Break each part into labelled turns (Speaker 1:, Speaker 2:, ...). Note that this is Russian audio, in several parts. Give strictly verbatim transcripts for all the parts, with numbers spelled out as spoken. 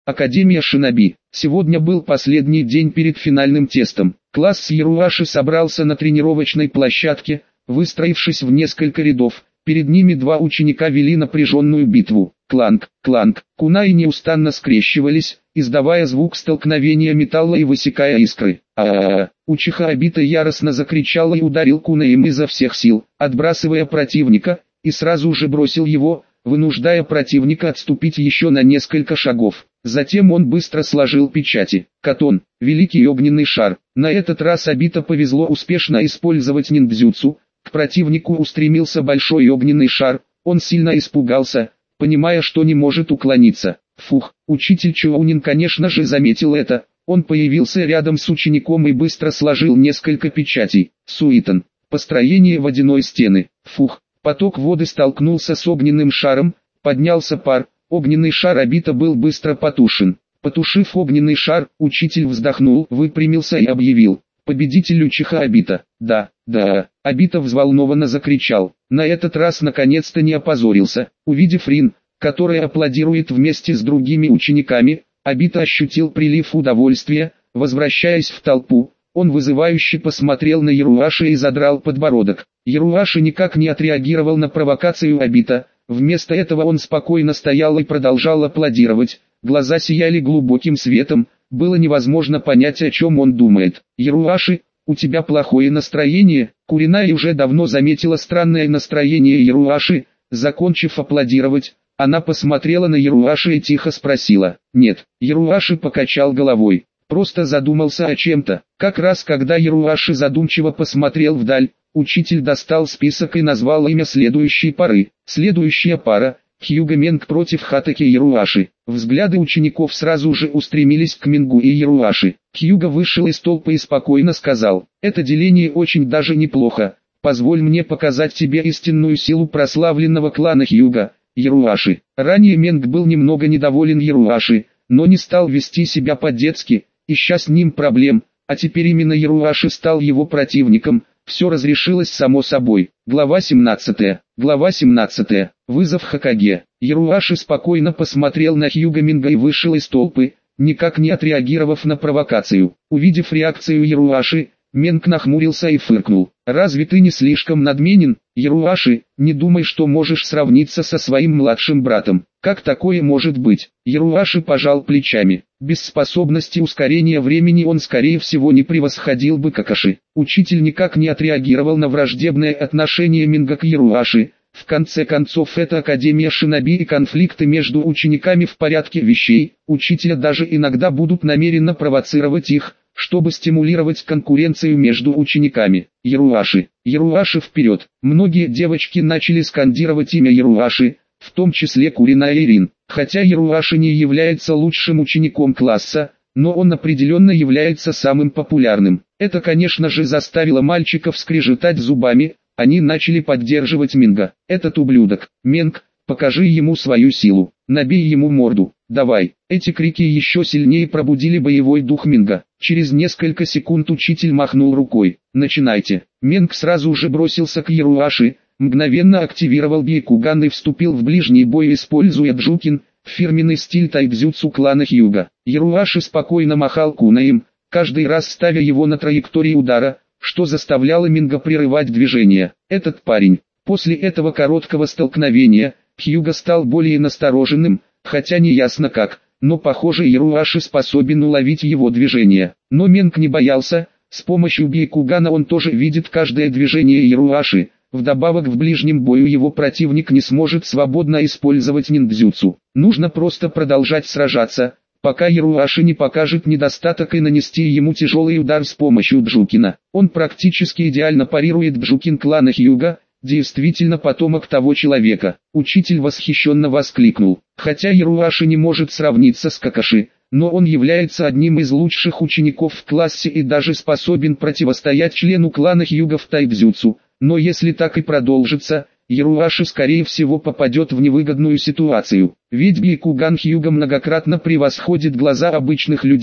Speaker 1: Академия Шиноби. Сегодня был последний день перед финальным тестом. Класс Яруаши собрался на тренировочной площадке, выстроившись в несколько рядов. Перед ними два ученика вели напряженную битву. Кланг, кланг, кунаи неустанно скрещивались, издавая звук столкновения металла и высекая искры. А-а-а! Учиха Обита яростно закричал и ударил кунаем изо всех сил, отбрасывая противника, и сразу же бросил его, вынуждая противника отступить еще на несколько шагов. Затем он быстро сложил печати. Катон, великий огненный шар. На этот раз Обита повезло успешно использовать ниндзюцу. К противнику устремился большой огненный шар, он сильно испугался, понимая, что не может уклониться. Фух, учитель Чоунин, конечно же, заметил это, он появился рядом с учеником и быстро сложил несколько печатей. Суитон, построение водяной стены. Фух, поток воды столкнулся с огненным шаром, поднялся пар, огненный шар Обита был быстро потушен. Потушив огненный шар, учитель вздохнул, выпрямился и объявил: победитель Учиха Обита. Да, да, Обита взволнованно закричал. На этот раз наконец-то не опозорился. Увидев Рин, которая аплодирует вместе с другими учениками, Обита ощутил прилив удовольствия. Возвращаясь в толпу, он вызывающе посмотрел на Яруаши и задрал подбородок. Яруаши никак не отреагировал на провокацию Обита. Вместо этого он спокойно стоял и продолжал аплодировать. Глаза сияли глубоким светом. Было невозможно понять, о чем он думает. Яруаши, у тебя плохое настроение? Куринаи уже давно заметила странное настроение Яруаши. Закончив аплодировать, она посмотрела на Яруаши и тихо спросила. Нет, Яруаши покачал головой. Просто задумался о чем-то. Как раз когда Яруаши задумчиво посмотрел вдаль, учитель достал список и назвал имя следующей пары. Следующая пара — Хьюга Менг против Хатаки Яруаши. Взгляды учеников сразу же устремились к Менгу и Яруаши. Хьюга вышел из толпы и спокойно сказал: «Это деление очень даже неплохо. Позволь мне показать тебе истинную силу прославленного клана Хьюга, Яруаши». Ранее Менг был немного недоволен Яруаши, но не стал вести себя по-детски, ища с ним проблем, а теперь именно Яруаши стал его противником. Все разрешилось само собой. Глава семнадцатая. Глава семнадцатая. Вызов Хокаге. Яруаши спокойно посмотрел на Хьюга Менга и вышел из толпы, никак не отреагировав на провокацию. Увидев реакцию Яруаши, Менг нахмурился и фыркнул. «Разве ты не слишком надменен, Яруаши? Не думай, что можешь сравниться со своим младшим братом. Как такое может быть?» Яруаши пожал плечами. Без способности ускорения времени он скорее всего не превосходил бы Какаши. Учитель никак не отреагировал на враждебное отношение Менга к Яруаши. В конце концов, это Академия Шиноби, и конфликты между учениками в порядке вещей. Учителя даже иногда будут намеренно провоцировать их, чтобы стимулировать конкуренцию между учениками. Яруаши, Яруаши вперед! Многие девочки начали скандировать имя Яруаши, в том числе Курина и Рин. Хотя Яруаши не является лучшим учеником класса, но он определенно является самым популярным. Это, конечно же, заставило мальчиков скрежетать зубами. Они начали поддерживать Менга. Этот ублюдок. Менг, покажи ему свою силу. Набей ему морду. Давай. Эти крики еще сильнее пробудили боевой дух Менга. Через несколько секунд учитель махнул рукой. Начинайте. Менг сразу же бросился к Яруаши, мгновенно активировал Бейкуган и вступил в ближний бой, используя Джукин, фирменный стиль тайцзюцу клана Хьюга. Яруаши спокойно махал кунаем, каждый раз ставя его на траектории удара, что заставляло Менга прерывать движение. Этот парень. После этого короткого столкновения, Хьюга стал более настороженным, хотя не ясно как, но похоже Яруаши способен уловить его движение. Но Менг не боялся, с помощью Бейкугана он тоже видит каждое движение Яруаши. Вдобавок в ближнем бою его противник не сможет свободно использовать ниндзюцу. Нужно просто продолжать сражаться, пока Яруаши не покажет недостаток, и нанести ему тяжелый удар с помощью Джукина. Он практически идеально парирует Джукин клана Хьюга, действительно потомок того человека. Учитель восхищенно воскликнул. Хотя Яруаши не может сравниться с Какаши, но он является одним из лучших учеников в классе и даже способен противостоять члену клана Хьюга в тайцзюцу. Но если так и продолжится, Яруаши скорее всего попадет в невыгодную ситуацию. Ведь Бейкуган Хьюга многократно превосходит глаза обычных людей,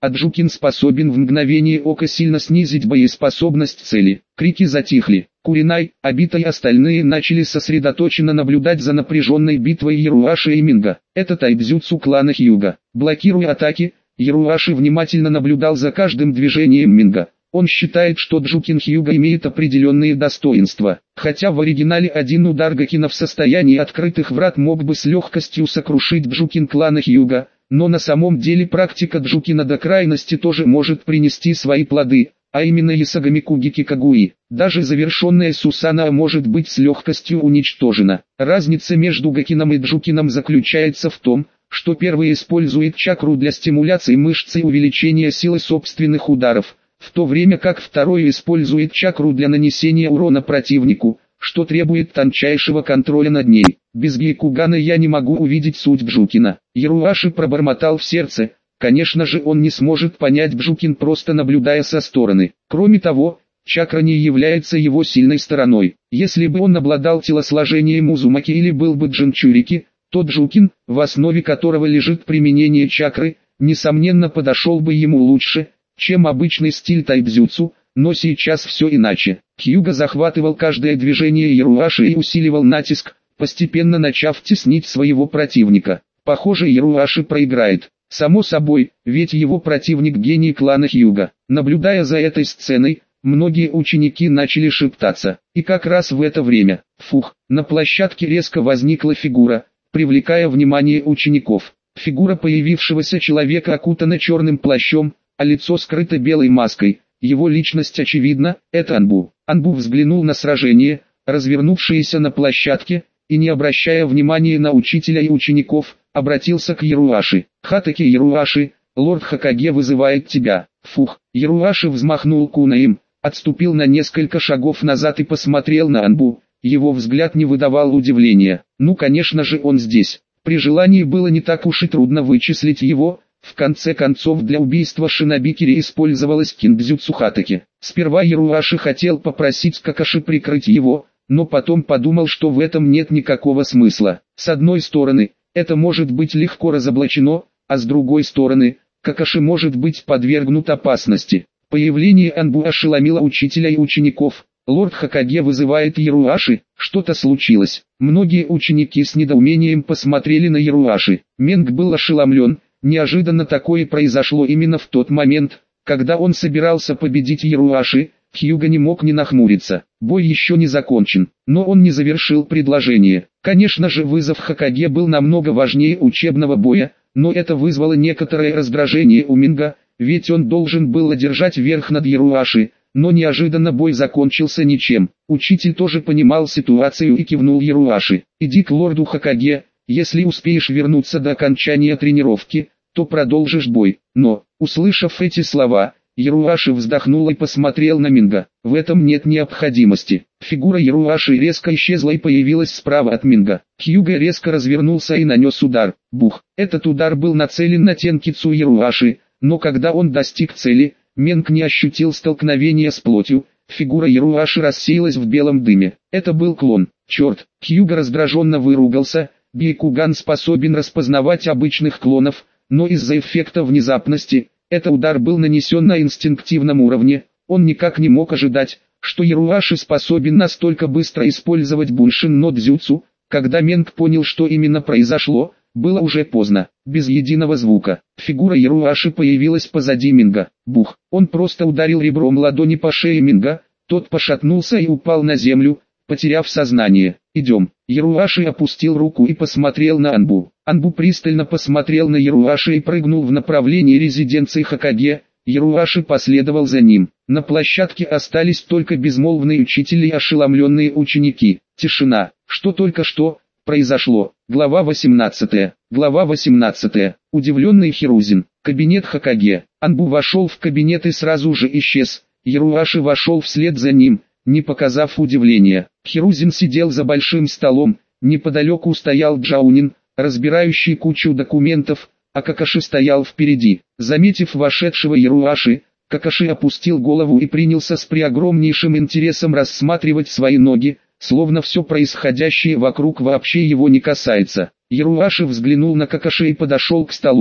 Speaker 1: а Джукин способен в мгновение ока сильно снизить боеспособность цели. Крики затихли. Куринай, Обита и остальные начали сосредоточенно наблюдать за напряженной битвой Яруаши и Минга. Это тайбзюцу клана Хьюга. Блокируя атаки, Яруаши внимательно наблюдал за каждым движением Минга. Он считает, что Джукин Хьюга имеет определенные достоинства. Хотя в оригинале один удар Гакина в состоянии открытых врат мог бы с легкостью сокрушить Джукин клана Хьюга, но на самом деле практика Джукина до крайности тоже может принести свои плоды, а именно Ясагамику Гикикагуи. Даже завершенная Сусана может быть с легкостью уничтожена. Разница между Гакином и Джукином заключается в том, что первый использует чакру для стимуляции мышц и увеличения силы собственных ударов, в то время как второй использует чакру для нанесения урона противнику, что требует тончайшего контроля над ней. Без Гейкугана я не могу увидеть суть Джукина. Яруаши пробормотал в сердце. Конечно же, он не сможет понять Джукин, просто наблюдая со стороны. Кроме того, чакра не является его сильной стороной. Если бы он обладал телосложением Узумаки или был бы Джинчурики, то Джукин, в основе которого лежит применение чакры, несомненно подошел бы ему лучше, чем обычный стиль тайбзюцу, но сейчас все иначе. Хьюга захватывал каждое движение Яруаши и усиливал натиск, постепенно начав теснить своего противника. Похоже, Яруаши проиграет. Само собой, ведь его противник гений клана Хьюга. Наблюдая за этой сценой, многие ученики начали шептаться. И как раз в это время, фух, на площадке резко возникла фигура, привлекая внимание учеников. Фигура появившегося человека окутана черным плащом, а лицо скрыто белой маской. Его личность очевидна, это Анбу. Анбу взглянул на сражение, развернувшееся на площадке, и не обращая внимания на учителя и учеников, обратился к Яруаши. «Хатаки Яруаши, лорд Хокаге вызывает тебя». Фух, Яруаши взмахнул кунаем, отступил на несколько шагов назад и посмотрел на Анбу. Его взгляд не выдавал удивления. Ну, конечно же, он здесь. При желании было не так уж и трудно вычислить его. В конце концов, для убийства Шинобикери использовалась киндзюцу Хатаки. Сперва Яруаши хотел попросить Какаши прикрыть его, но потом подумал, что в этом нет никакого смысла. С одной стороны, это может быть легко разоблачено, а с другой стороны, Какаши может быть подвергнут опасности. Появление Анбу ошеломило учителя и учеников. Лорд Хокаге вызывает Яруаши, что-то случилось. Многие ученики с недоумением посмотрели на Яруаши. Менг был ошеломлен. Неожиданно такое произошло именно в тот момент, когда он собирался победить Яруаши. Хьюга не мог не нахмуриться. Бой еще не закончен, но он не завершил предложение. Конечно же, вызов Хокаге был намного важнее учебного боя, но это вызвало некоторое раздражение у Минга, ведь он должен был одержать верх над Яруаши, но неожиданно бой закончился ничем. Учитель тоже понимал ситуацию и кивнул Яруаши. «Иди к лорду Хокаге, если успеешь вернуться до окончания тренировки, то продолжишь бой». Но, услышав эти слова, Яруаши вздохнул и посмотрел на Минга. В этом нет необходимости. Фигура Яруаши резко исчезла и появилась справа от Минга. Хьюга резко развернулся и нанес удар. Бух. Этот удар был нацелен на Тенкицу Яруаши, но когда он достиг цели, Менг не ощутил столкновения с плотью. Фигура Яруаши рассеялась в белом дыме. Это был клон. Черт. Хьюга раздраженно выругался. Бейкуган способен распознавать обычных клонов, но из-за эффекта внезапности, этот удар был нанесен на инстинктивном уровне. Он никак не мог ожидать, что Яруаши способен настолько быстро использовать Буншин но дзюцу. Когда Менг понял, что именно произошло, было уже поздно. Без единого звука, фигура Яруаши появилась позади Минга. Бух, он просто ударил ребром ладони по шее Минга, тот пошатнулся и упал на землю, потеряв сознание. «Идем». Яруаши опустил руку и посмотрел на Анбу. Анбу пристально посмотрел на Яруаши и прыгнул в направлении резиденции Хокаге. Яруаши последовал за ним. На площадке остались только безмолвные учители и ошеломленные ученики. Тишина. Что только что произошло? Глава восемнадцатая. Глава восемнадцатая. Удивленный Хирузин. Кабинет Хокаге. Анбу вошел в кабинет и сразу же исчез. Яруаши вошел вслед за ним, не показав удивления. Хирузин сидел за большим столом, неподалеку стоял Джаунин, разбирающий кучу документов, а Какаши стоял впереди. Заметив вошедшего Яруаши, Какаши опустил голову и принялся с преогромнейшим интересом рассматривать свои ноги, словно все происходящее вокруг вообще его не касается. Яруаши взглянул на Какаши и подошел к столу,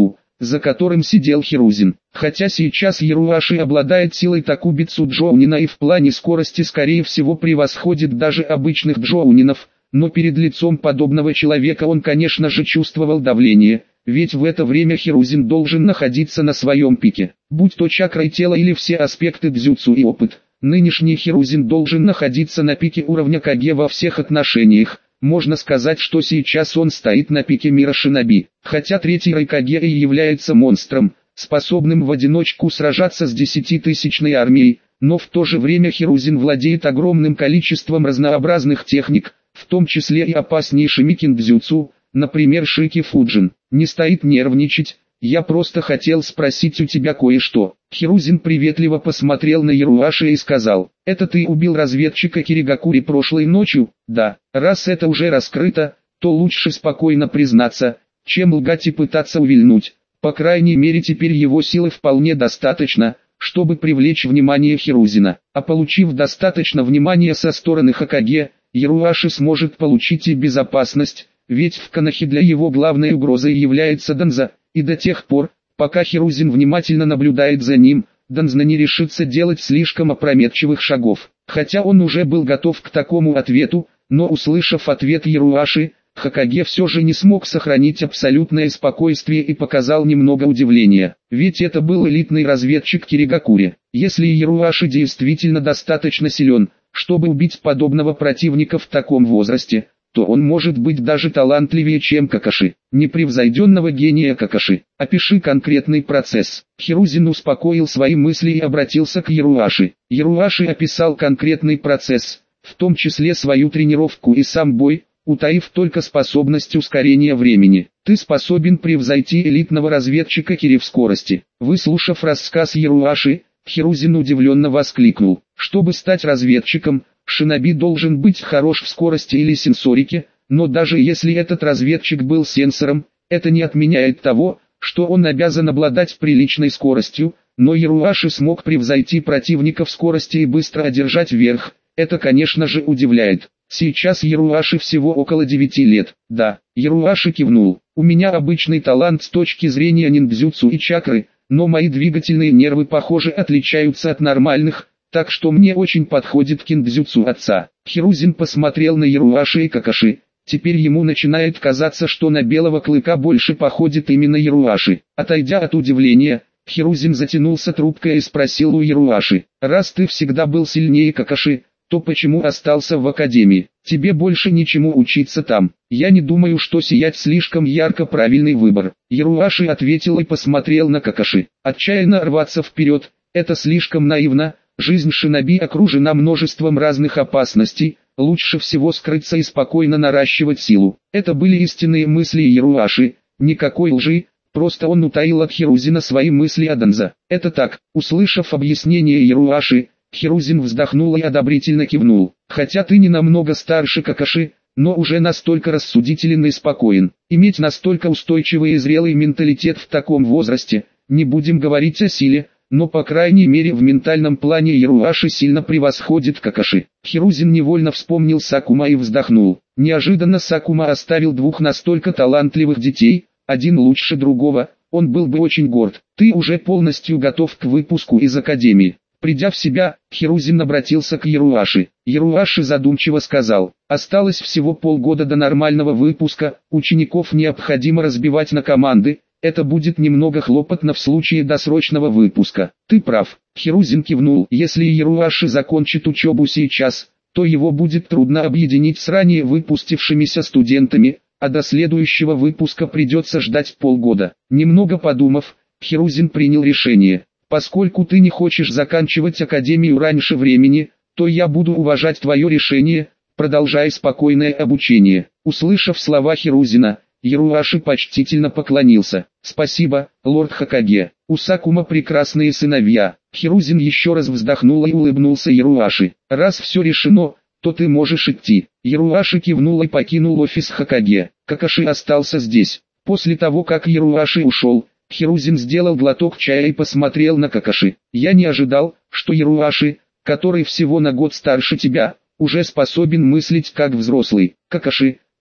Speaker 1: за которым сидел Хирузин. Хотя сейчас Яруаши обладает силой Такубицу Джоунина и в плане скорости скорее всего превосходит даже обычных джоунинов, но перед лицом подобного человека он конечно же чувствовал давление, ведь в это время Хирузин должен находиться на своем пике. Будь то чакра и тело или все аспекты дзюцу и опыт, нынешний Хирузин должен находиться на пике уровня Каге во всех отношениях. Можно сказать, что сейчас он стоит на пике мира шиноби, хотя третий Райкаге и является монстром, способным в одиночку сражаться с десятитысячной армией, но в то же время Хирузин владеет огромным количеством разнообразных техник, в том числе и опаснейшими киндзюцу, например Шики Фуджин. Не стоит нервничать, я просто хотел спросить у тебя кое-что. Хирузин приветливо посмотрел на Яруаши и сказал: это ты убил разведчика Киригакури прошлой ночью? Да. Раз это уже раскрыто, то лучше спокойно признаться, чем лгать и пытаться увильнуть. По крайней мере теперь его силы вполне достаточно, чтобы привлечь внимание Хирузина. А получив достаточно внимания со стороны Хокаге, Яруаши сможет получить и безопасность, ведь в Конохе для его главной угрозой является Данза, и до тех пор, пока Хирузин внимательно наблюдает за ним, Данзна не решится делать слишком опрометчивых шагов. Хотя он уже был готов к такому ответу, но услышав ответ Яруаши, Хокаге все же не смог сохранить абсолютное спокойствие и показал немного удивления. Ведь это был элитный разведчик Киригакури. Если Яруаши действительно достаточно силен, чтобы убить подобного противника в таком возрасте, то он может быть даже талантливее, чем Какаши. Непревзойденного гения Какаши. Опиши конкретный процесс. Хирузин успокоил свои мысли и обратился к Яруаши. Яруаши описал конкретный процесс, в том числе свою тренировку и сам бой, утаив только способность ускорения времени. Ты способен превзойти элитного разведчика Кири в скорости. Выслушав рассказ Яруаши, Хирузин удивленно воскликнул: чтобы стать разведчиком, шиноби должен быть хорош в скорости или сенсорике, но даже если этот разведчик был сенсором, это не отменяет того, что он обязан обладать приличной скоростью, но Яруаши смог превзойти противника в скорости и быстро одержать верх. Это конечно же удивляет. Сейчас Яруаши всего около девяти лет. Да, Яруаши кивнул. У меня обычный талант с точки зрения ниндзюцу и чакры, но мои двигательные нервы похоже отличаются от нормальных, так что мне очень подходит киндзюцу отца. Хирузин посмотрел на Яруаши и Какаши. Теперь ему начинает казаться, что на белого клыка больше походит именно Яруаши. Отойдя от удивления, Хирузин затянулся трубкой и спросил у Яруаши: раз ты всегда был сильнее Какаши, то почему остался в академии? Тебе больше ничему учиться там. Я не думаю, что сиять слишком ярко правильный выбор. Яруаши ответил и посмотрел на Какаши. Отчаянно рваться вперед, это слишком наивно. Жизнь шиноби окружена множеством разных опасностей, лучше всего скрыться и спокойно наращивать силу. Это были истинные мысли Яруаши, никакой лжи, просто он утаил от Хирузина свои мысли о Данза. Это так. Услышав объяснение Яруаши, Хирузин вздохнул и одобрительно кивнул. Хотя ты не намного старше Какаши, но уже настолько рассудителен и спокоен. Иметь настолько устойчивый и зрелый менталитет в таком возрасте, не будем говорить о силе, но по крайней мере в ментальном плане Яруаши сильно превосходит Какаши. Хирузин невольно вспомнил Сакума и вздохнул. Неожиданно Сакума оставил двух настолько талантливых детей, один лучше другого, он был бы очень горд. Ты уже полностью готов к выпуску из академии. Придя в себя, Хирузин обратился к Яруаши. Яруаши задумчиво сказал: осталось всего полгода до нормального выпуска, учеников необходимо разбивать на команды. Это будет немного хлопотно в случае досрочного выпуска. Ты прав. Хирузин кивнул. Если Яруаши закончит учебу сейчас, то его будет трудно объединить с ранее выпустившимися студентами, а до следующего выпуска придется ждать полгода. Немного подумав, Хирузин принял решение. Поскольку ты не хочешь заканчивать академию раньше времени, то я буду уважать твое решение, продолжай спокойное обучение. Услышав слова Хирузина, Яруаши почтительно поклонился. Спасибо, лорд Хокаге. У Сакума прекрасные сыновья. Хирузин еще раз вздохнул и улыбнулся Яруаши. Раз все решено, то ты можешь идти. Яруаши кивнул и покинул офис Хокаге. Какаши остался здесь. После того как Яруаши ушел, Хирузин сделал глоток чая и посмотрел на Какаши. Я не ожидал, что Яруаши, который всего на год старше тебя, уже способен мыслить как взрослый. Какаши,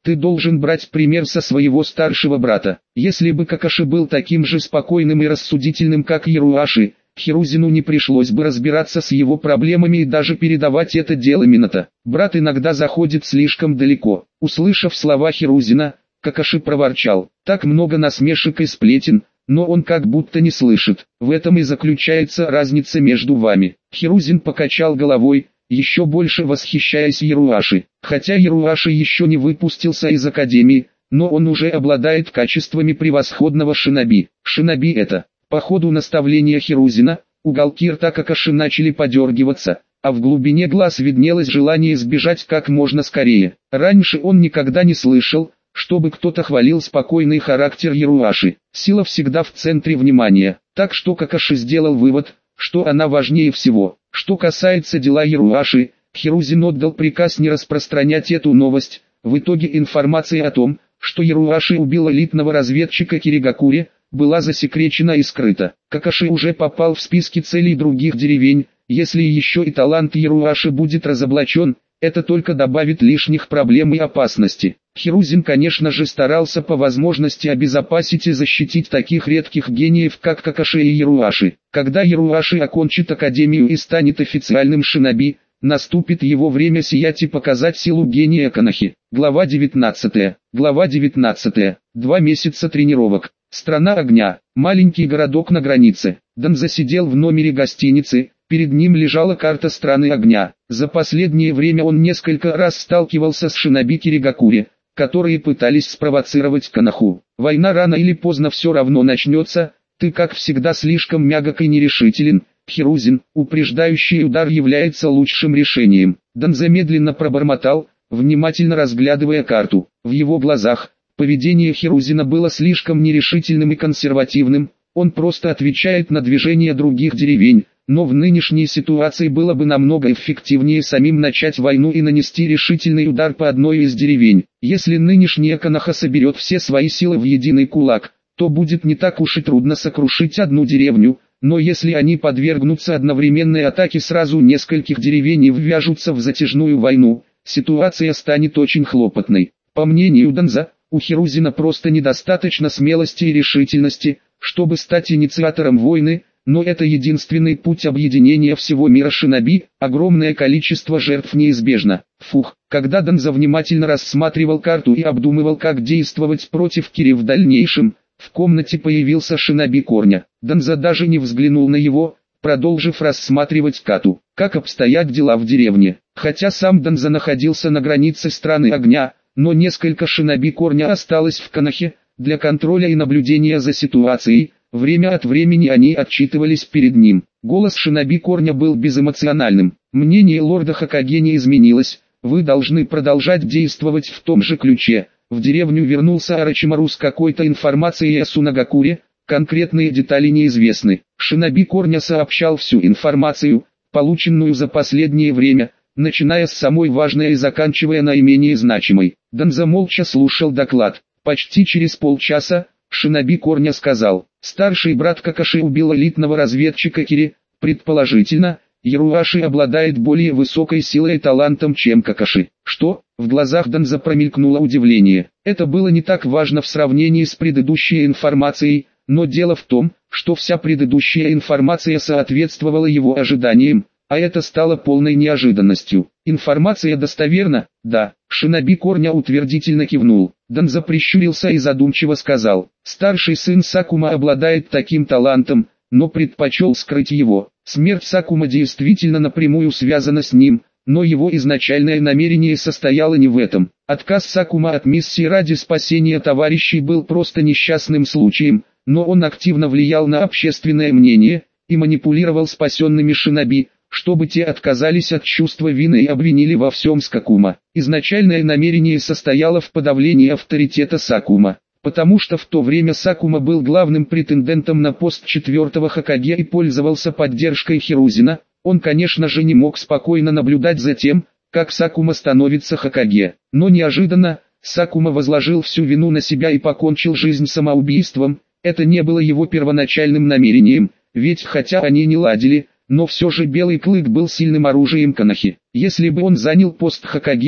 Speaker 1: Ты должен брать пример со своего старшего брата. Если бы Какаши был таким же спокойным и рассудительным, как Яруаши, Хирузину не пришлось бы разбираться с его проблемами и даже передавать это дело Минато. Брат иногда заходит слишком далеко. Услышав слова Хирузина, Какаши проворчал: так много насмешек и сплетен, но он как будто не слышит. В этом и заключается разница между вами. Хирузин покачал головой, еще больше восхищаясь Яруаши. Хотя Яруаши еще не выпустился из академии, но он уже обладает качествами превосходного шиноби. Шиноби это. По ходу наставления Хирузина, уголки рта Какаши начали подергиваться, а в глубине глаз виднелось желание сбежать как можно скорее. Раньше он никогда не слышал, чтобы кто-то хвалил спокойный характер Яруаши. Сила всегда в центре внимания, так что Какаши сделал вывод, что она важнее всего. Что касается дела Яруаши, Хирузин отдал приказ не распространять эту новость. В итоге информация о том, что Яруаши убил элитного разведчика Киригакури, была засекречена и скрыта. Какаши уже попал в списки целей других деревень. Если еще и талант Яруаши будет разоблачен, это только добавит лишних проблем и опасности. Хирузин, конечно же, старался по возможности обезопасить и защитить таких редких гениев, как Какаши и Яруаши. Когда Яруаши окончит академию и станет официальным шиноби, наступит его время сиять и показать силу гения Канахи. Глава девятнадцатая. Глава девятнадцатая. Два месяца тренировок. Страна огня. Маленький городок на границе. Данза сидел в номере гостиницы. Перед ним лежала карта страны огня. За последнее время он несколько раз сталкивался с шиноби Киригакури, которые пытались спровоцировать Канаху. Война рано или поздно все равно начнется. Ты, как всегда, слишком мягок и нерешителен, Хирузин. Упреждающий удар является лучшим решением. Данза медленно пробормотал, внимательно разглядывая карту. В его глазах поведение Хирузина было слишком нерешительным и консервативным. Он просто отвечает на движение других деревень. Но в нынешней ситуации было бы намного эффективнее самим начать войну и нанести решительный удар по одной из деревень. Если нынешняя Канаха соберет все свои силы в единый кулак, то будет не так уж и трудно сокрушить одну деревню, но если они подвергнутся одновременной атаке сразу нескольких деревень и ввяжутся в затяжную войну, ситуация станет очень хлопотной. По мнению Данза, у Хирузина просто недостаточно смелости и решительности, чтобы стать инициатором войны. Но это единственный путь объединения всего мира шиноби, огромное количество жертв неизбежно. Фух, когда Данза внимательно рассматривал карту и обдумывал, как действовать против Кири в дальнейшем, в комнате появился шиноби Корня. Данза даже не взглянул на его, продолжив рассматривать карту. Как обстоят дела в деревне? Хотя сам Данза находился на границе страны огня, но несколько шиноби Корня осталось в Канахе, для контроля и наблюдения за ситуацией. Время от времени они отчитывались перед ним. Голос шиноби Корня был безэмоциональным. Мнение лорда Хокаге не изменилось. Вы должны продолжать действовать в том же ключе. В деревню вернулся Орочимару с какой-то информацией о Сунагакуре. Конкретные детали неизвестны. Шиноби Корня сообщал всю информацию, полученную за последнее время, начиная с самой важной и заканчивая наименее значимой. Данза молча слушал доклад. Почти через полчаса шиноби Корня сказал: старший брат Какаши убил элитного разведчика Кири. Предположительно, Яруаши обладает более высокой силой и талантом, чем Какаши. Что? В глазах Данза промелькнуло удивление. Это было не так важно в сравнении с предыдущей информацией, но дело в том, что вся предыдущая информация соответствовала его ожиданиям, а это стало полной неожиданностью. Информация достоверна? Да. Шиноби Корня утвердительно кивнул. Данза прищурился и задумчиво сказал: старший сын Сакума обладает таким талантом, но предпочел скрыть его. Смерть Сакума действительно напрямую связана с ним, но его изначальное намерение состояло не в этом. Отказ Сакума от миссии ради спасения товарищей был просто несчастным случаем, но он активно влиял на общественное мнение и манипулировал спасенными шиноби, чтобы те отказались от чувства вины и обвинили во всем Сакума. Изначальное намерение состояло в подавлении авторитета Сакума, потому что в то время Сакума был главным претендентом на пост четвертого Хокаге и пользовался поддержкой Хирузина. Он, конечно же, не мог спокойно наблюдать за тем, как Сакума становится Хокаге. Но неожиданно, Сакума возложил всю вину на себя и покончил жизнь самоубийством. Это не было его первоначальным намерением, ведь хотя они не ладили, но все же Белый Клык был сильным оружием Канахи. Если бы он занял пост Хокаге,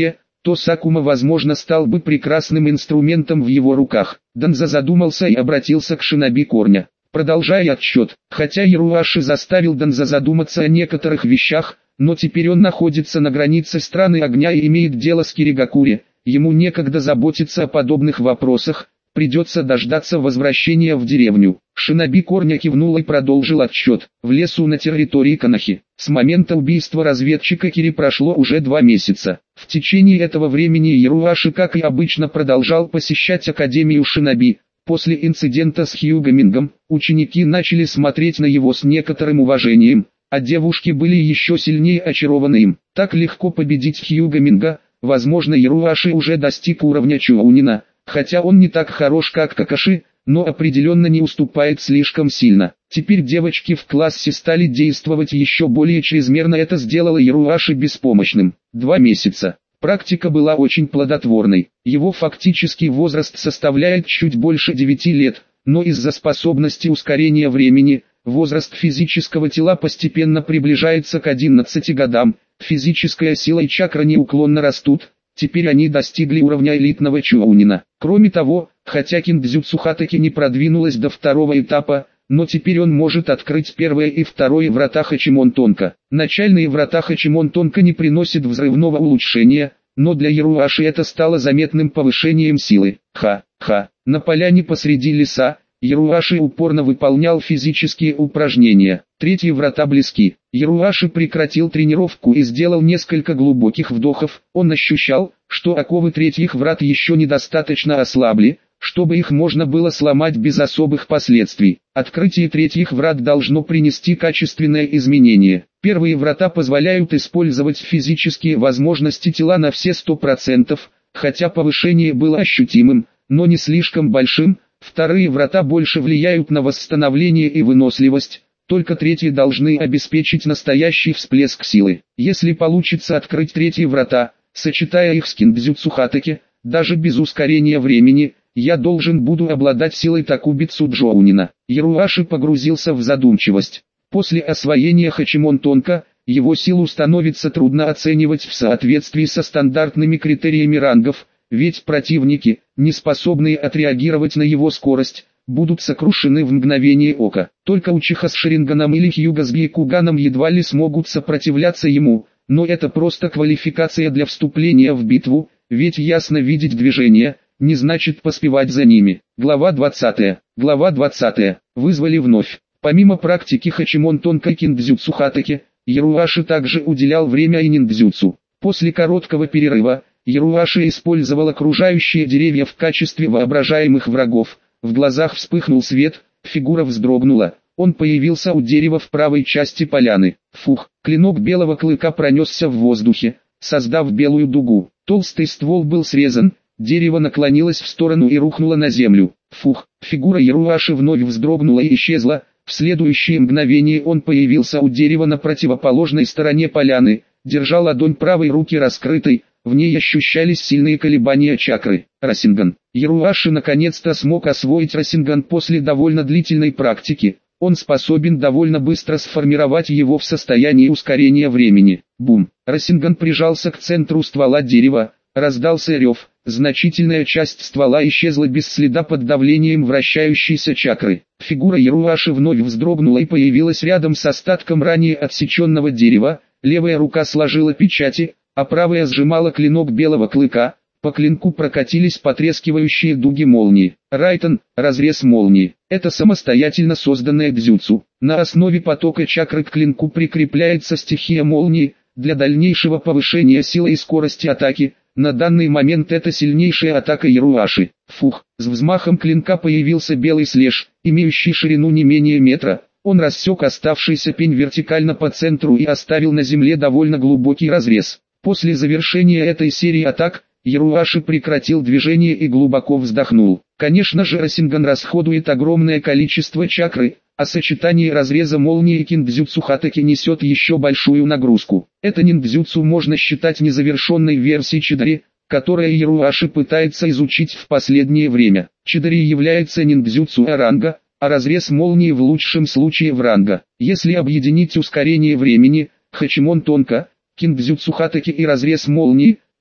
Speaker 1: то Сакума возможно стал бы прекрасным инструментом в его руках. Данза задумался и обратился к шиноби Корня. Продолжая отсчет, хотя Ируаши заставил Данза задуматься о некоторых вещах, но теперь он находится на границе страны огня и имеет дело с Киригакури, ему некогда заботиться о подобных вопросах, придется дождаться возвращения в деревню. Шиноби Корня кивнул и продолжил отсчет. В лесу на территории Канахи. С момента убийства разведчика Кири прошло уже два месяца. В течение этого времени Ируаши, как и обычно, продолжал посещать Академию Шиноби. После инцидента с Хьюгамингом, ученики начали смотреть на его с некоторым уважением, а девушки были еще сильнее очарованы им. Так легко победить Хьюгаминга, возможно, Ируаши уже достиг уровня Чуунина, хотя он не так хорош, как Какаши, но определенно не уступает слишком сильно. Теперь девочки в классе стали действовать еще более чрезмерно, это сделало Ируаши беспомощным. Два месяца. Практика была очень плодотворной. Его фактический возраст составляет чуть больше девяти лет, но из-за способности ускорения времени, возраст физического тела постепенно приближается к одиннадцати годам, физическая сила и чакра неуклонно растут, теперь они достигли уровня элитного Чуунина. Кроме того, хотя киндзюцу Хатаки не продвинулась до второго этапа, но теперь он может открыть первое и второе врата Хачимон Тонко. Начальные врата Хачимон Тонко не приносят взрывного улучшения, но для Ируаши это стало заметным повышением силы. Ха-ха. На поляне посреди леса, Ируаши упорно выполнял физические упражнения. Третьи врата близки. Ируаши прекратил тренировку и сделал несколько глубоких вдохов. Он ощущал, что оковы третьих врат еще недостаточно ослабли, чтобы их можно было сломать без особых последствий. Открытие третьих врат должно принести качественное изменение. Первые врата позволяют использовать физические возможности тела на все сто процентов, хотя повышение было ощутимым, но не слишком большим. Вторые врата больше влияют на восстановление и выносливость, только третьи должны обеспечить настоящий всплеск силы. Если получится открыть третьи врата, сочетая их с киндзюцу Хатаки, даже без ускорения времени, я должен буду обладать силой Такубицу Джоунина. Ируаши погрузился в задумчивость. После освоения Хачимон Тонко, его силу становится трудно оценивать в соответствии со стандартными критериями рангов, ведь противники, не способные отреагировать на его скорость, будут сокрушены в мгновение ока. Только Учиха с Шаринганом или Хьюга с Гейкуганом едва ли смогут сопротивляться ему, но это просто квалификация для вступления в битву, ведь ясно видеть движение не значит поспевать за ними. Глава двадцатая. Глава двадцатая. Вызвали вновь. Помимо практики Хачимон Тонко и киндзюцу Хатаки, Ируаши также уделял время и ниндзюцу. После короткого перерыва, Ируаши использовал окружающие деревья в качестве воображаемых врагов. В глазах вспыхнул свет, фигура вздрогнула. Он появился у дерева в правой части поляны. Фух, клинок белого клыка пронесся в воздухе, создав белую дугу. Толстый ствол был срезан, дерево наклонилось в сторону и рухнуло на землю. Фух, фигура Ируаши вновь вздрогнула и исчезла. В следующее мгновение он появился у дерева на противоположной стороне поляны, держа ладонь правой руки раскрытой, в ней ощущались сильные колебания чакры. Расинган. Ируаши наконец-то смог освоить Расинган после довольно длительной практики. Он способен довольно быстро сформировать его в состоянии ускорения времени. Бум. Расинган прижался к центру ствола дерева, раздался рев. Значительная часть ствола исчезла без следа под давлением вращающейся чакры. Фигура Ируаши вновь вздрогнула и появилась рядом с остатком ранее отсеченного дерева. Левая рука сложила печати, а правая сжимала клинок белого клыка. По клинку прокатились потрескивающие дуги молнии. Райтон, разрез молнии. Это самостоятельно созданное дзюцу. На основе потока чакры к клинку прикрепляется стихия молнии, для дальнейшего повышения силы и скорости атаки. На данный момент это сильнейшая атака Ируаши. Фух, с взмахом клинка появился белый слэш, имеющий ширину не менее метра. Он рассек оставшийся пень вертикально по центру и оставил на земле довольно глубокий разрез. После завершения этой серии атак, Ируаши прекратил движение и глубоко вздохнул. Конечно же, Расинган расходует огромное количество чакры, а сочетание разреза молнии и киндзюцу Хатаки несет еще большую нагрузку. Это ниндзюцу можно считать незавершенной версией Чидари, которая Ируаши пытается изучить в последнее время. Чидари является ниндзюцу ранга, а разрез молнии в лучшем случае в ранга. Если объединить ускорение времени, Хачимон Тонко, киндзюцу Хатаки и разрез молнии,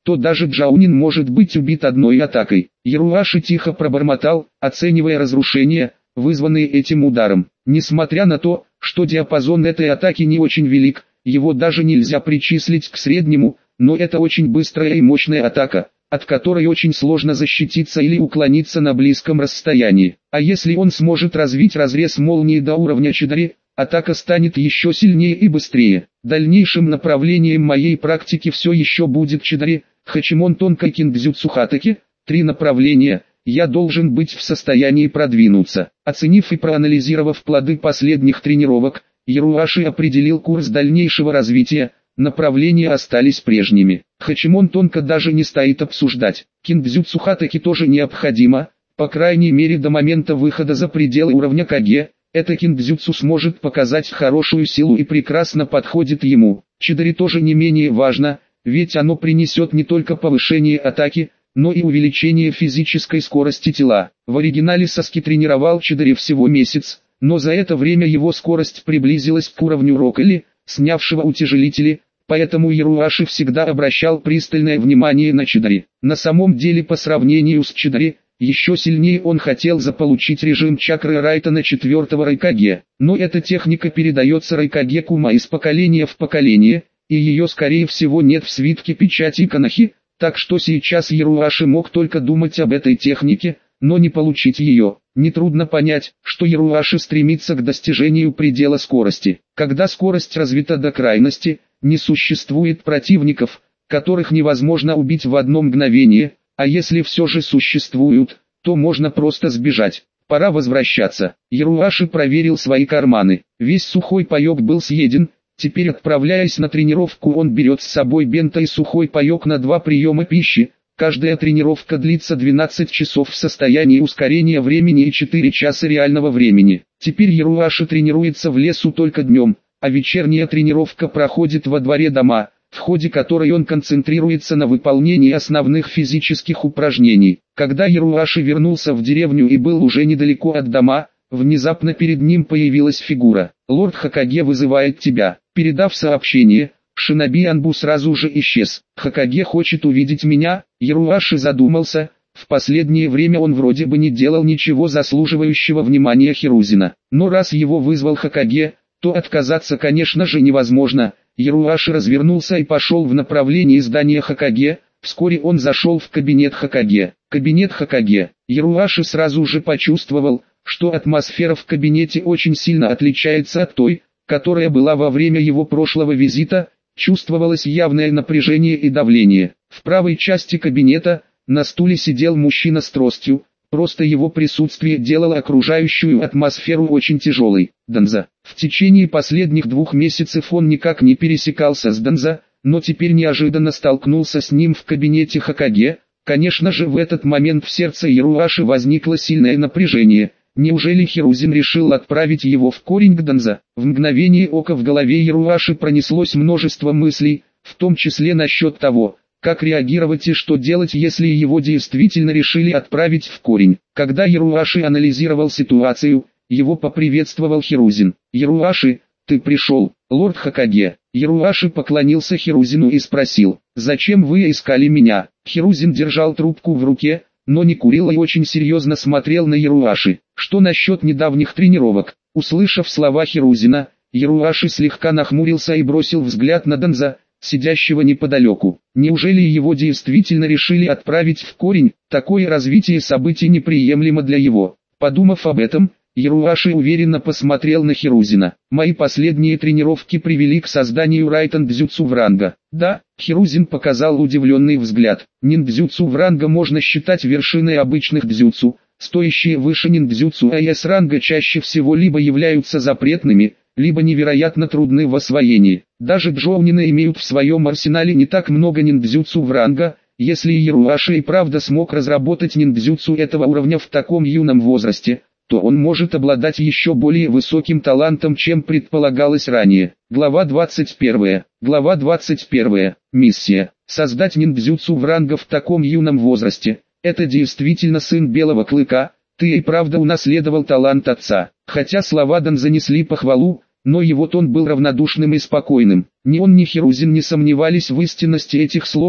Speaker 1: то даже Джаунин может быть убит одной атакой. Яруаши тихо пробормотал, оценивая разрушения, вызванные этим ударом. Несмотря на то, что диапазон этой атаки не очень велик, его даже нельзя причислить к среднему, но это очень быстрая и мощная атака, от которой очень сложно защититься или уклониться на близком расстоянии. А если он сможет развить разрез молнии до уровня Чидари, атака станет еще сильнее и быстрее. Дальнейшим направлением моей практики все еще будет Чидари, Хачимон Тонкай Киндзюцу Хатаки. Три направления. Я должен быть в состоянии продвинуться. Оценив и проанализировав плоды последних тренировок, Яруаши определил курс дальнейшего развития. Направления остались прежними. Хачимон Тонко даже не стоит обсуждать. Киндзюцу Хатаки тоже необходимо, по крайней мере до момента выхода за пределы уровня Каге. Это киндзюцу сможет показать хорошую силу и прекрасно подходит ему. Чидари тоже не менее важно, ведь оно принесет не только повышение атаки, но и увеличение физической скорости тела. В оригинале Саски тренировал Чидари всего месяц, но за это время его скорость приблизилась к уровню Рокколи, снявшего утяжелители, поэтому Яруаши всегда обращал пристальное внимание на Чидари. На самом деле по сравнению с Чидари, еще сильнее он хотел заполучить режим чакры Райтана четвертого Райкаге, но эта техника передается Райкаге Кума из поколения в поколение, и ее скорее всего нет в свитке печати Канахи, так что сейчас Яруаши мог только думать об этой технике, но не получить ее. Нетрудно понять, что Яруаши стремится к достижению предела скорости. Когда скорость развита до крайности, не существует противников, которых невозможно убить в одно мгновение, а если все же существуют, то можно просто сбежать. Пора возвращаться. Яруаши проверил свои карманы. Весь сухой паёк был съеден. Теперь, отправляясь на тренировку, он берет с собой бенто и сухой паёк на два приема пищи. Каждая тренировка длится двенадцать часов в состоянии ускорения времени и четыре часа реального времени. Теперь Яруаши тренируется в лесу только днем, а вечерняя тренировка проходит во дворе дома, в ходе которой он концентрируется на выполнении основных физических упражнений. Когда Яруаши вернулся в деревню и был уже недалеко от дома, внезапно перед ним появилась фигура. «Лорд Хокаге вызывает тебя». Передав сообщение, Шиноби Анбу сразу же исчез. «Хокаге хочет увидеть меня». Яруаши задумался. В последнее время он вроде бы не делал ничего заслуживающего внимания Хирузина. Но раз его вызвал Хокаге, то отказаться конечно же невозможно. Яруаши развернулся и пошел в направлении здания Хокаге. Вскоре он зашел в кабинет Хокаге. Кабинет Хокаге. Яруаши сразу же почувствовал, что атмосфера в кабинете очень сильно отличается от той, которая была во время его прошлого визита. Чувствовалось явное напряжение и давление. В правой части кабинета на стуле сидел мужчина с тростью. Просто его присутствие делало окружающую атмосферу очень тяжелой. Данза. В течение последних двух месяцев он никак не пересекался с Данза, но теперь неожиданно столкнулся с ним в кабинете Хокаге. Конечно же, в этот момент в сердце Яруаши возникло сильное напряжение. Неужели Хирузин решил отправить его в корень к Данза? В мгновение ока в голове Яруаши пронеслось множество мыслей, в том числе насчет того, как реагировать и что делать, если его действительно решили отправить в корень. Когда Яруаши анализировал ситуацию, его поприветствовал Хирузин. «Яруаши, ты пришел, лорд Хокаге». Яруаши поклонился Хирузину и спросил: «Зачем вы искали меня?» Хирузин держал трубку в руке, но не курил и очень серьезно смотрел на Яруаши. «Что насчет недавних тренировок?» Услышав слова Хирузина, Яруаши слегка нахмурился и бросил взгляд на Данза, сидящего неподалеку. Неужели его действительно решили отправить в корень? Такое развитие событий неприемлемо для его. Подумав об этом, Яруаши уверенно посмотрел на Хирузина. «Мои последние тренировки привели к созданию райтан-дзюцу вранга». «Да», Хирузин показал удивленный взгляд. Ниндзюцу вранга можно считать вершиной обычных дзюцу. Стоящие выше ниндзюцу АС-ранга чаще всего либо являются запретными, либо невероятно трудны в освоении. Даже джоунины имеют в своем арсенале не так много ниндзюцу вранга. Если Яруаши и правда смог разработать ниндзюцу этого уровня в таком юном возрасте, то он может обладать еще более высоким талантом, чем предполагалось ранее. Глава двадцать первая. Глава двадцать первая. Миссия. Создать ниндзюцу вранга в таком юном возрасте. Это действительно сын Белого Клыка. Ты и правда унаследовал талант отца. Хотя слова Данза несли похвалу, но его тон был равнодушным и спокойным. Ни он, ни Хирузин не сомневались в истинности этих слов.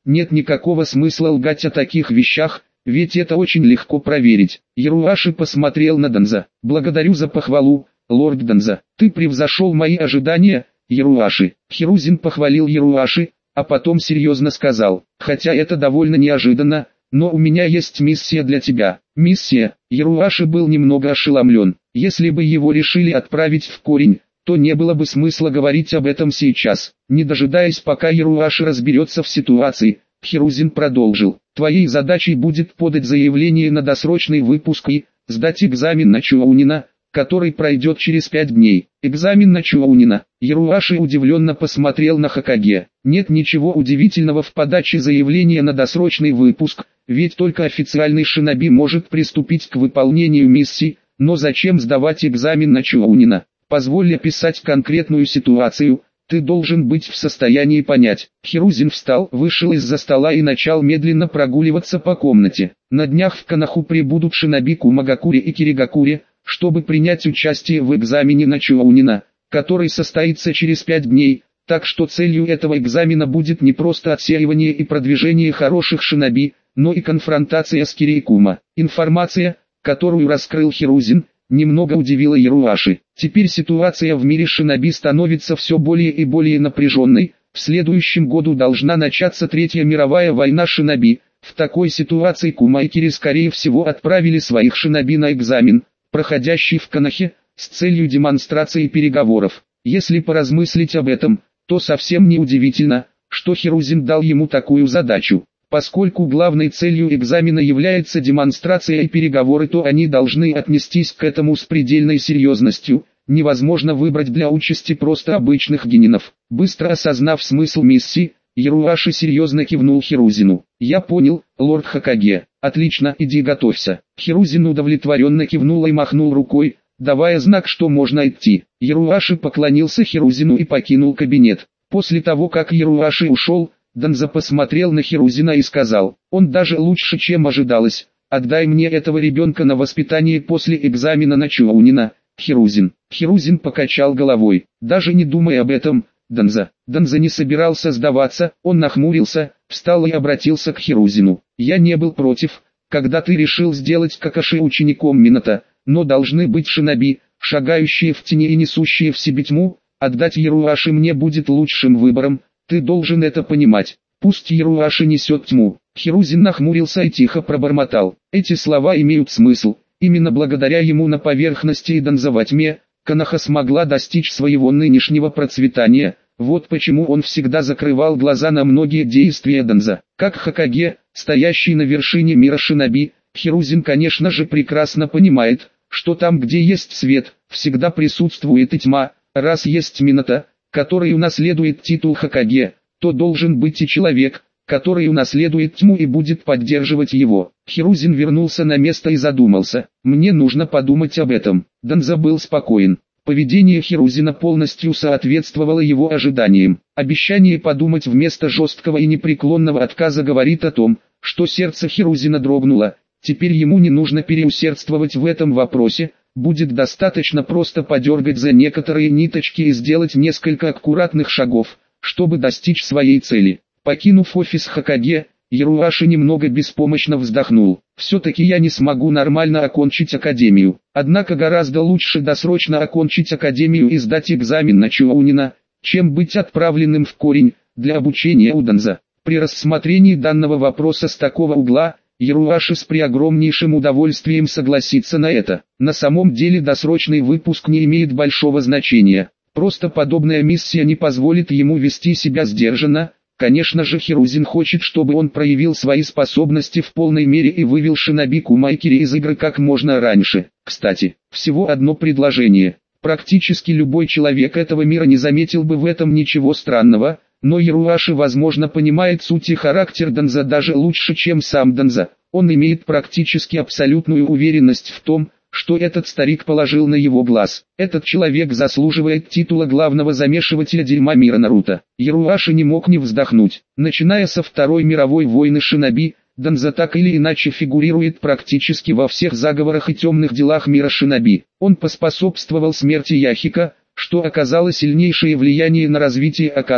Speaker 1: нет никакого смысла лгать о таких вещах, ведь это очень легко проверить. Яруаши посмотрел на Данза. Благодарю за похвалу, лорд Данза. Ты превзошел мои ожидания, Яруаши. Хирузин похвалил Яруаши, а потом серьезно сказал, хотя это довольно неожиданно, но у меня есть миссия для тебя. Миссия. Яруаши был немного ошеломлен. Если бы его решили отправить в корень, то не было бы смысла говорить об этом сейчас. Не дожидаясь, пока Яруаши разберется в ситуации, Хирузин продолжил. Твоей задачей будет подать заявление на досрочный выпуск и сдать экзамен на Чуаунина, который пройдет через пять дней. Экзамен на Чуаунина. Яруаши удивленно посмотрел на Хокаге. Нет ничего удивительного в подаче заявления на досрочный выпуск, ведь только официальный шиноби может приступить к выполнению миссии, но зачем сдавать экзамен на Чуаунина? Позволь описать конкретную ситуацию, ты должен быть в состоянии понять. Хирузин встал, вышел из-за стола и начал медленно прогуливаться по комнате. На днях в Канаху прибудут шиноби Кумагакури и Киригакури, чтобы принять участие в экзамене на Чуаунина, который состоится через пять дней, так что целью этого экзамена будет не просто отсеивание и продвижение хороших шиноби, но и конфронтация с Кирикума. Информация, которую раскрыл Хирузин, немного удивила Яруаши. Теперь ситуация в мире шиноби становится все более и более напряженной. В следующем году должна начаться Третья мировая война шиноби. В такой ситуации Кума и Кири скорее всего отправили своих шиноби на экзамен, проходящий в Канахе, с целью демонстрации переговоров. Если поразмыслить об этом, то совсем не удивительно, что Хирузин дал ему такую задачу. Поскольку главной целью экзамена является демонстрация и переговоры, то они должны отнестись к этому с предельной серьезностью. Невозможно выбрать для участи просто обычных генинов. Быстро осознав смысл миссии, Яруаши серьезно кивнул Хирузину. «Я понял, лорд Хокаге. Отлично, иди готовься». Хирузин удовлетворенно кивнул и махнул рукой, давая знак, что можно идти. Яруаши поклонился Хирузину и покинул кабинет. После того, как Яруаши ушел, Данза посмотрел на Хирузина и сказал, «Он даже лучше, чем ожидалось. Отдай мне этого ребенка на воспитание после экзамена на Чуаунина, Хирузин». Хирузин покачал головой. «Даже не думай об этом, Данза». Данза не собирался сдаваться, он нахмурился, встал и обратился к Хирузину. «Я не был против, когда ты решил сделать Какаши учеником Минато, но должны быть шиноби, шагающие в тени и несущие в себе тьму. Отдать Яруаши мне будет лучшим выбором. Ты должен это понимать. Пусть Яруаши несет тьму». Хирузин нахмурился и тихо пробормотал. Эти слова имеют смысл. Именно благодаря ему на поверхности и Данза во тьме, Канаха смогла достичь своего нынешнего процветания. Вот почему он всегда закрывал глаза на многие действия Данза. Как Хокаге, стоящий на вершине мира шиноби, Хирузин конечно же прекрасно понимает, что там где есть свет, всегда присутствует и тьма. Раз есть Минато, который унаследует титул Хокаге, то должен быть и человек, который унаследует тьму и будет поддерживать его. Хирузин вернулся на место и задумался. Мне нужно подумать об этом. Данза был спокоен. Поведение Хирузина полностью соответствовало его ожиданиям. Обещание подумать вместо жесткого и непреклонного отказа говорит о том, что сердце Хирузина дрогнуло. Теперь ему не нужно переусердствовать в этом вопросе. Будет достаточно просто подергать за некоторые ниточки и сделать несколько аккуратных шагов, чтобы достичь своей цели. Покинув офис Хокаге, Яруаши немного беспомощно вздохнул. Все-таки я не смогу нормально окончить академию. Однако гораздо лучше досрочно окончить академию и сдать экзамен на Чуаунина, чем быть отправленным в корень для обучения у Данза. При рассмотрении данного вопроса с такого угла, Яруаши с преогромнейшим удовольствием согласится на это. На самом деле досрочный выпуск не имеет большого значения. Просто подобная миссия не позволит ему вести себя сдержанно. Конечно же Хирузин хочет, чтобы он проявил свои способности в полной мере и вывел шиноби Кума и Кири из игры как можно раньше. Кстати, всего одно предложение. Практически любой человек этого мира не заметил бы в этом ничего странного. Но Яруаши возможно понимает суть и характер Данза даже лучше, чем сам Данза. Он имеет практически абсолютную уверенность в том, что этот старик положил на его глаз. Этот человек заслуживает титула главного замешивателя дерьма мира Наруто. Яруаши не мог не вздохнуть. Начиная со Второй мировой войны шиноби, Данза так или иначе фигурирует практически во всех заговорах и темных делах мира шиноби. Он поспособствовал смерти Яхика, что оказало сильнейшее влияние на развитие Акацки.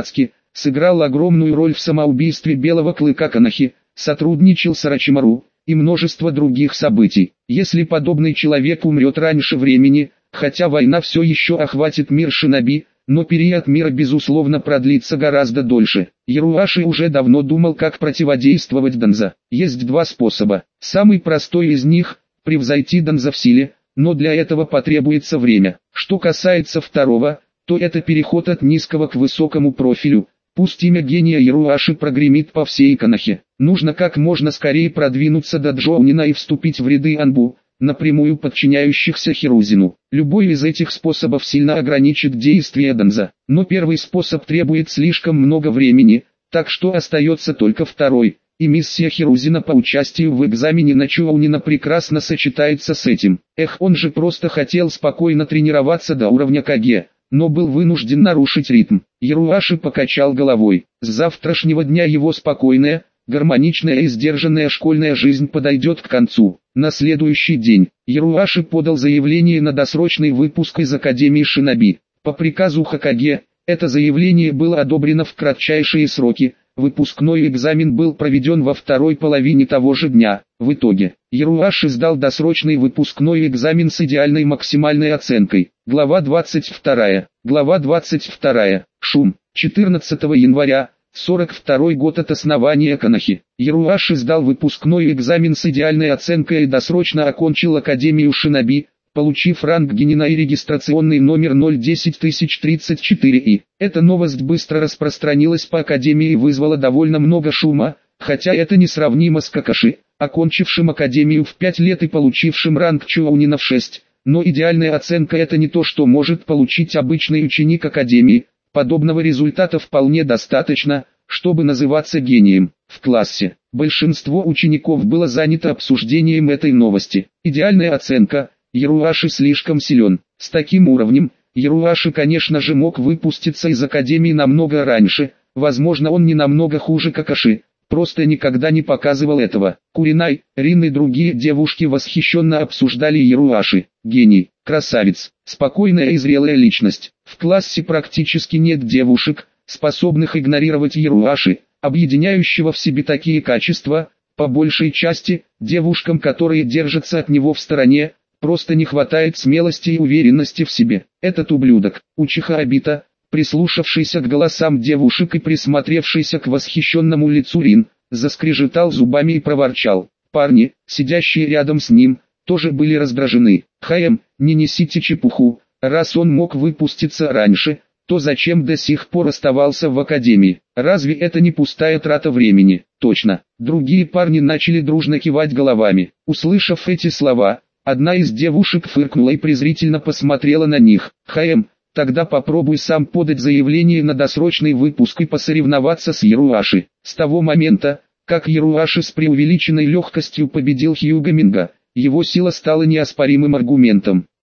Speaker 1: сыграл огромную роль в самоубийстве Белого Клыка Канахи, сотрудничал с Орочимару и множество других событий. Если подобный человек умрет раньше времени, хотя война все еще охватит мир шиноби, но период мира безусловно продлится гораздо дольше. Яруаши уже давно думал, как противодействовать Данза. Есть два способа. Самый простой из них – превзойти Данза в силе, но для этого потребуется время. Что касается второго, то это переход от низкого к высокому профилю. Пусть имя гения Яруаши прогремит по всей Канахе. Нужно как можно скорее продвинуться до Джоунина и вступить в ряды Анбу, напрямую подчиняющихся Хирузину. Любой из этих способов сильно ограничит действие Данза, но первый способ требует слишком много времени, так что остается только второй, и миссия Хирузина по участию в экзамене на Чоунина прекрасно сочетается с этим. Эх, он же просто хотел спокойно тренироваться до уровня Каге, но был вынужден нарушить ритм. Яруаши покачал головой. С завтрашнего дня его спокойная, гармоничная и сдержанная школьная жизнь подойдет к концу. На следующий день Яруаши подал заявление на досрочный выпуск из Академии Шиноби. По приказу Хокаге, это заявление было одобрено в кратчайшие сроки. Выпускной экзамен был проведен во второй половине того же дня. В итоге, Яруаши сдал досрочный выпускной экзамен с идеальной максимальной оценкой. Глава двадцать вторая. Глава двадцать вторая. Шум. четырнадцатого января. сорок второй год от основания Канахи. Яруаши сдал выпускной экзамен с идеальной оценкой и досрочно окончил Академию Шиноби, получив ранг генина и регистрационный номер ноль десять тысяч тридцать четыре И. Эта новость быстро распространилась по Академии и вызвала довольно много шума, хотя это несравнимо с Какаши, окончившим Академию в пять лет и получившим ранг Чоунина в шесть. Но идеальная оценка — это не то, что может получить обычный ученик Академии. Подобного результата вполне достаточно, чтобы называться гением. В классе большинство учеников было занято обсуждением этой новости. Идеальная оценка. Яруаши слишком силен. С таким уровнем, Яруаши, конечно же, мог выпуститься из Академии намного раньше. Возможно, он не намного хуже Какаши, просто никогда не показывал этого. Куринай, Рин и другие девушки восхищенно обсуждали Яруаши. Гений, красавец, спокойная и зрелая личность. В классе практически нет девушек, способных игнорировать Яруаши, объединяющего в себе такие качества. По большей части, девушкам, которые держатся от него в стороне, просто не хватает смелости и уверенности в себе. Этот ублюдок, Учиха Обита, прислушавшийся к голосам девушек и присмотревшийся к восхищенному лицу Рин, заскрежетал зубами и проворчал. Парни, сидящие рядом с ним, тоже были раздражены. «Хаем, не несите чепуху, раз он мог выпуститься раньше, то зачем до сих пор оставался в Академии? Разве это не пустая трата времени?» Точно. Другие парни начали дружно кивать головами. Услышав эти слова, одна из девушек фыркнула и презрительно посмотрела на них. «Хаем, тогда попробуй сам подать заявление на досрочный выпуск и посоревноваться с Яруаши». С того момента, как Яруаши с преувеличенной легкостью победил Хьюга Минга, его сила стала неоспоримым аргументом.